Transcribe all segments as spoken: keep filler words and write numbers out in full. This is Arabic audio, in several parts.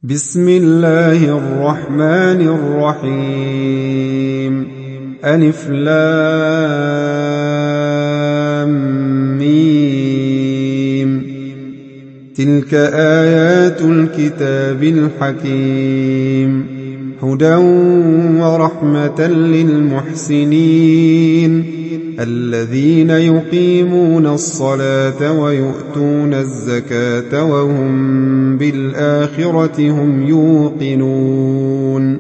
بسم الله الرحمن الرحيم. ألف لام ميم. تلك آيات الكتاب الحكيم، هدى ورحمة للمحسنين الذين يقيمون الصلاة ويؤتون الزكاة وهم بالآخرة هم يوقنون.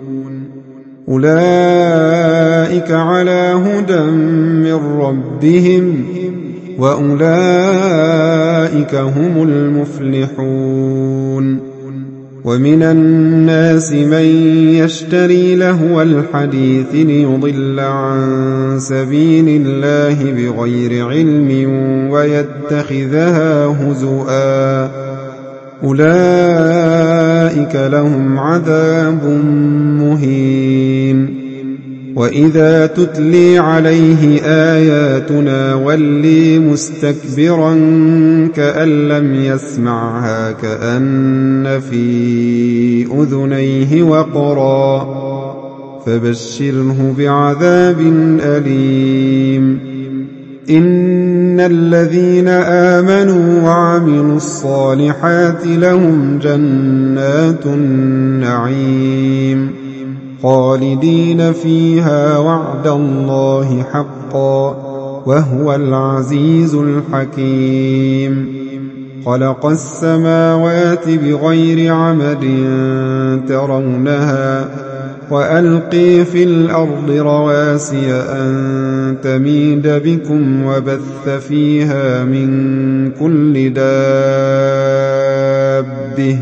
أولئك على هدى من ربهم وأولئك هم المفلحون. ومن الناس من يشتري لهو الحديث ليضل عن سبيل الله بغير علم ويتخذها هزؤا، أولئك لهم عذاب مهين. وإذا تتلي عليه آياتنا ولي مستكبرا كأن لم يسمعها كأن في أذنيه وقرا، فبشره بعذاب أليم. إن الذين آمنوا وعملوا الصالحات لهم جنات النعيم خالدين فيها وعد الله حقا وهو العزيز الحكيم. خلق السماوات بغير عمد ترونها وألقي في الأرض رواسي أن تميد بكم وبث فيها من كل دابة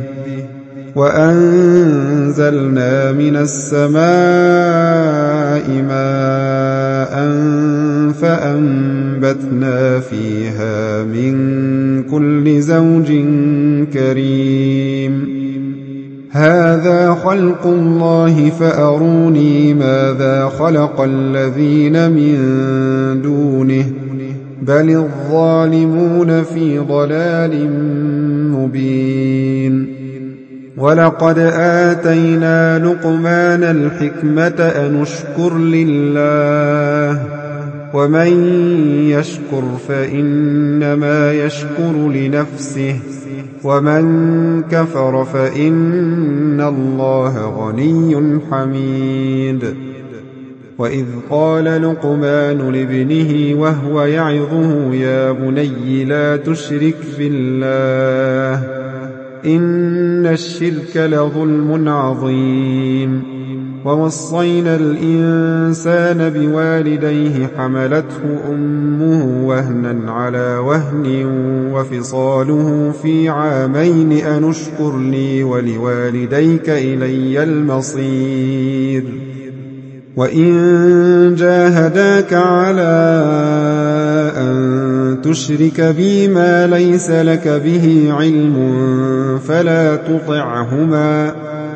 وأنزلنا من السماء ماء فأنبتنا فيها من كل زوج كريم. هذا خلق الله فأروني ماذا خلق الذين من دونه بل الظالمون في ضلال مبين. ولقد آتينا لقمان الحكمة أن اشكر لله ومن يشكر فإنما يشكر لنفسه ومن كفر فإن الله غني حميد. وإذ قال لقمان لابنه وهو يعظه يا بني لا تشرك بالله إن الشرك لظلم عظيم. ووصينا الإنسان بوالديه حملته أمه وهنا على وهن وفصاله في عامين أن اشكر لي ولوالديك إلي المصير. وإن جاهداك على أن تشرك بي ما ليس لك به علم فلا تطعهما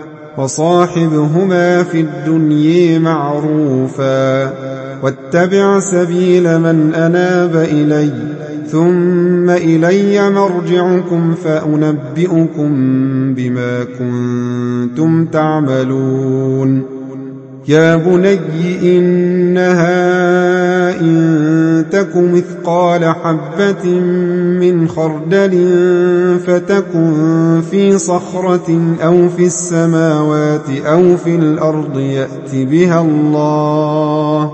وصاحبهما في الدنيا معروفا واتبع سبيل من أناب إلي ثم إلي مرجعكم فأنبئكم بما كنتم تعملون. يا بني إنها إن تك مثقال حبة من خردل فتكن في صخرة أو في السماوات أو في الأرض يأت بها الله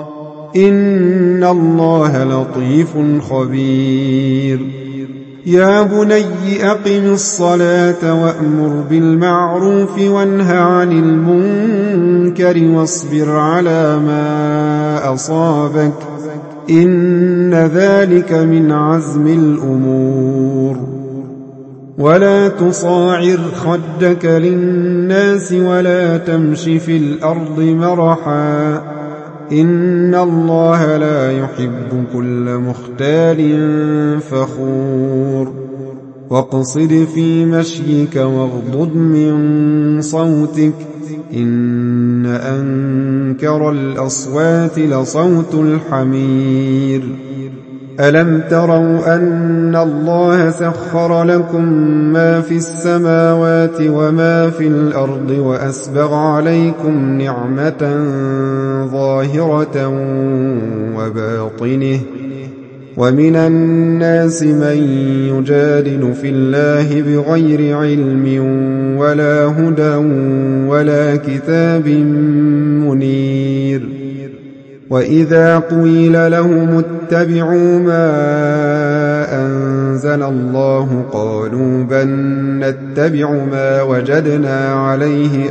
إن الله لطيف خبير. يا بني أقم الصلاة وأمر بالمعروف وانه عن المنكر واصبر على ما أصابك إن ذلك من عزم الأمور. ولا تصاعر خدك للناس ولا تمش في الأرض مرحا إن الله لا يحب كل مختال فخور. واقصد في مشيك واغضض من صوتك إن أنكر الأصوات لصوت الحمير. ألم تروا أن الله سخر لكم ما في السماوات وما في الأرض وأسبغ عليكم نعمة ظاهرة وباطنه ومن الناس من يجادل في الله بغير علم ولا هدى ولا كتاب منير وإذا قيل لهم اتبعوا ما أنزل الله قالوا بل نتبع ما وجدنا عليه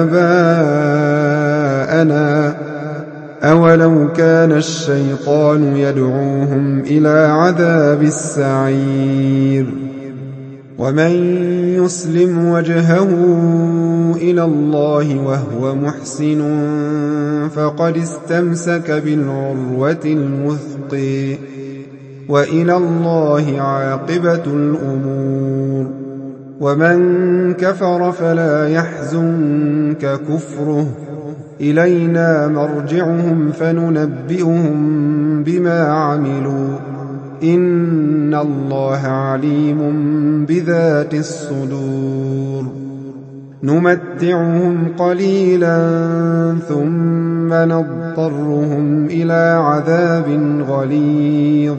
آباءنا أولو كان الشيطان يدعوهم إلى عذاب السعير ومن يسلم وجهه إلى الله وهو محسن فقد استمسك بالعروة الوثقى وإلى الله عاقبة الأمور ومن كفر فلا يحزنك كفره إلينا مرجعهم فننبئهم بما عملوا إن الله عليم بذات الصدور نمتعهم قليلا ثم نضطرهم إلى عذاب غليظ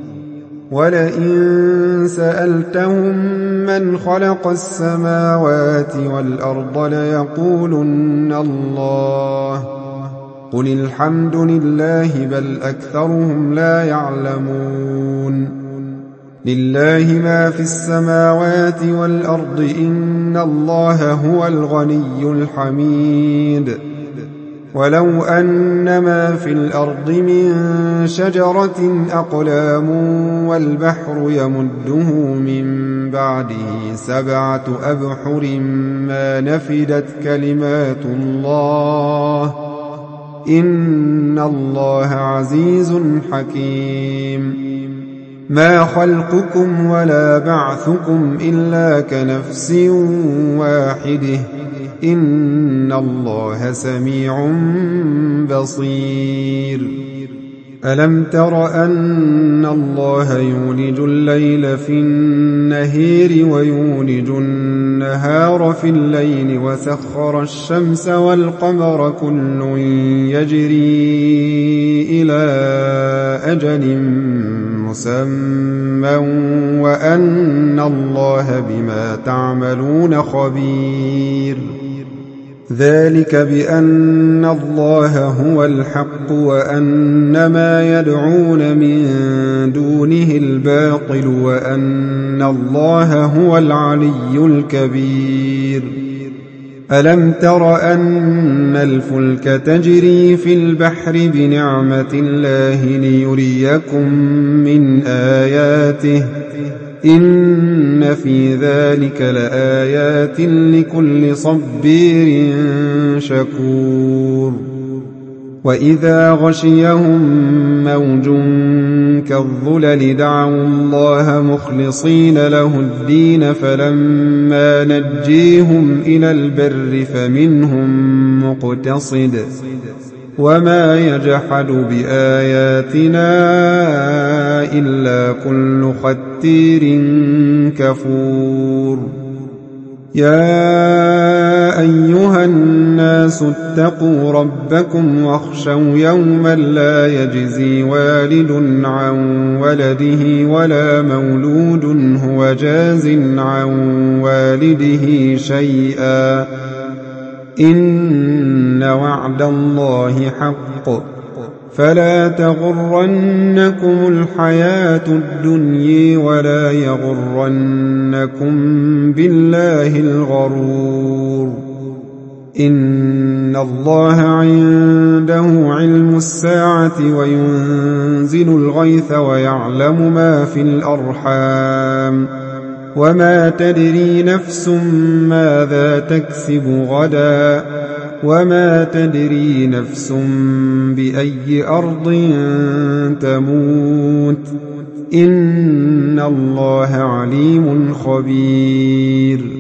ولئن سألتهم من خلق السماوات والأرض ليقولن الله قل الحمد لله بل أكثرهم لا يعلمون لله ما في السماوات والأرض إن الله هو الغني الحميد ولو أن ما في الأرض من شجرة أقلام والبحر يمده من بعده سبعة أبحر ما نفدت كلمات الله إن الله عزيز حكيم ما خلقكم ولا بعثكم إلا كنفس واحدة إن الله سميع بصير ألم تر أن الله يولج الليل في النهار ويولج النهار في الليل وسخر الشمس والقمر كل يجري إلى أجل مسمى وأن الله بما تعملون خبير ذلك بأن الله هو الحق وأن ما يدعون من دونه الباطل وأن الله هو العلي الكبير ألم تر أن الفلك تجري في البحر بنعمة الله ليريكم من آياته إن في ذلك لآيات لكل صبير شكور وإذا غشيهم موج كالظلل دعوا الله مخلصين له الدين فلما نجيهم إلى البر فمنهم مقتصد وما يجحد بآياتنا إلا كل ختير كفور يا أيها الناس اتقوا ربكم واخشوا يوما لا يجزي والد عن ولده ولا مولود هو جاز عن والده شيئا إن وعد الله حق فلا تغرنكم الحياة الدنيا ولا يغرنكم بالله الغرور إن الله عنده علم الساعة وينزل الغيث ويعلم ما في الأرحام وما تدري نفس ماذا تكسب غدا وما تدري نفس بأي أرض تموت إن الله عليم خبير